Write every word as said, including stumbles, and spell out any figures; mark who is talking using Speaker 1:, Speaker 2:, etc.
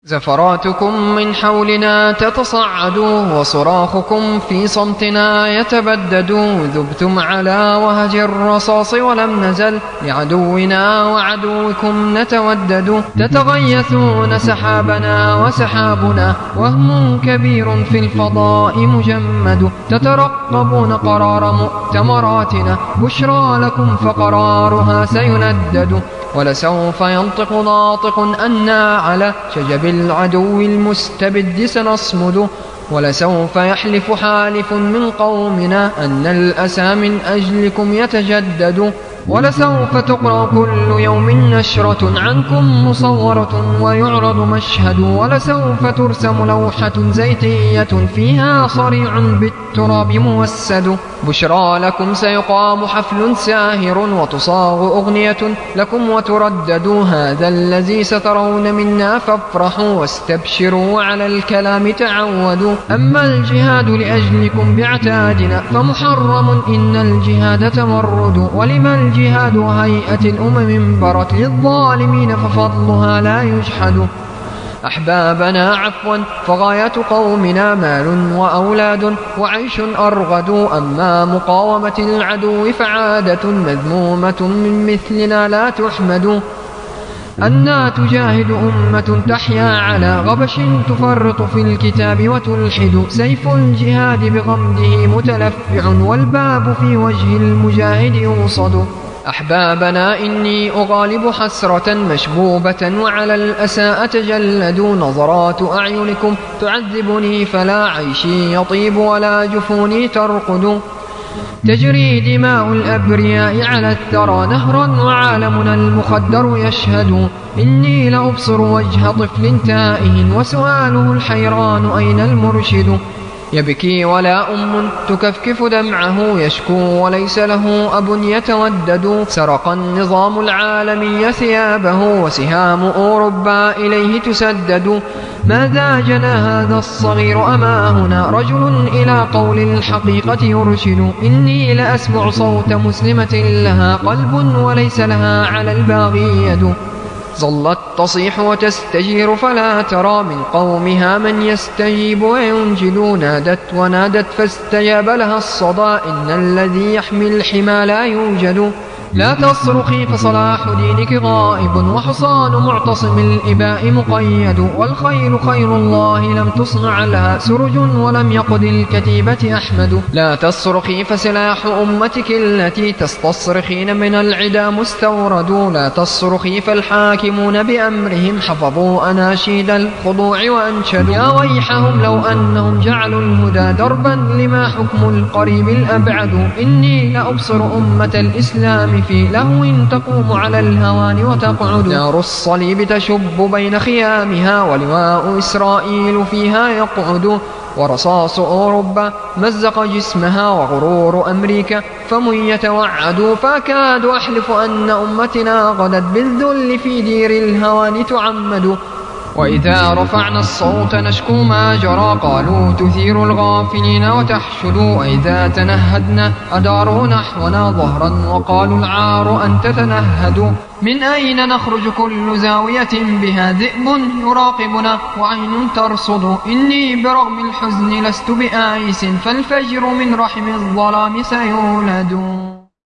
Speaker 1: زفراتكم من حولنا تتصعد وصراخكم في صمتنا يتبدد. ذبتم على وهج الرصاص ولم نزل لعدونا وعدوكم نتودد. تتغيثون سحابنا وسحابنا وهم كبير في الفضاء مجمد. تترقبون قرار مؤتمراتنا بشرى لكم فقرارها سيندد. ولسوف ينطق ناطق أنا على شجب العدو المستبد سنصمد. ولسوف يحلف حالف من قومنا أن الأسى من أجلكم يتجدد. ولسوف تقرأ كل يوم نشرة عنكم مصورة ويعرض مشهد. ولسوف ترسم لوحة زيتية فيها صريع بالتراب موسد. بشرى لكم سيقام حفل ساهر وتصاغ أغنية لكم وتردد. هذا الذي سترون منا فافرحوا واستبشروا على الكلام تعودوا. أما الجهاد لأجلكم بعتادنا فمحرم إن الجهاد تمرد. ولما الجهاد هيئة الأمم برت للظالمين ففضلها لا يجحد. أحبابنا عفوا فغاية قومنا مال وأولاد وعيش أرغد. أما مقاومة العدو فعادة مذمومة من مثلنا لا تحمد. أنا تجاهد أمة تحيا على غبش تفرط في الكتاب وتلحد. سيف الجهاد بغمده متلفع والباب في وجه المجاهد يوصد. أحبابنا إني أغالب حسرة مشبوبة وعلى الأسى أتجلد. نظرات أعينكم تعذبني فلا عيشي يطيب ولا جفوني ترقد. تجري دماء الأبرياء على الثرى نهرا وعالمنا المخدر يشهد. إني لأبصر وجه طفل تائه وسؤاله الحيران أين المرشد. يبكي ولا أم تكفكف دمعه يشكو وليس له أب يتودد. سرق النظام العالمي ثيابه وسهام أوروبا إليه تسدد. ماذا جنى هذا الصغير أما هنا رجل إلى قول الحقيقة يرشد. إني لأسمع صوت مسلمة لها قلب وليس لها على الباغي يد. ظلت تصيح وتستجير فلا ترى من قومها من يستجيب وينجد. نادت ونادت فاستجاب لها الصدى إن الذي يحمي الحمى لا يوجد. لا تصرخي فصلاح دينك غائب وحصان معتصم الإباء مقيد. والخيل خير الله لم تصنع لها سرج ولم يقد الكتيبة أحمد. لا تصرخي فسلاح أمتك التي تستصرخين من العدا مستورد. لا تصرخي فالحاكمون بأمرهم حفظوا أناشيد الخضوع وأنشدوا. يا ويحهم لو أنهم جعلوا الهدى دربا لما حكم القريب الأبعد. إني لأبصر أمة الإسلام في لهو تقوم على الهوان وتقعد. نار الصليب تشب بين خيامها ولواء إسرائيل فيها يقعد. ورصاص أوروبا مزق جسمها وغرور أمريكا فمن يتوعد. فأكاد أحلف أن أمتنا غدت بالذل في دير الهوان تعمد. وإذا رفعنا الصوت نشكو ما جرى قالوا تثير الغافلين وتحشد. وإذا تنهدنا أداروا نحونا ظهرا وقالوا العار أن تتنهد. من أين نخرج كل زاوية بها ذئب يراقبنا وعين ترصد. إني برغم الحزن لست بآيس فالفجر من رحم الظلام سيولد.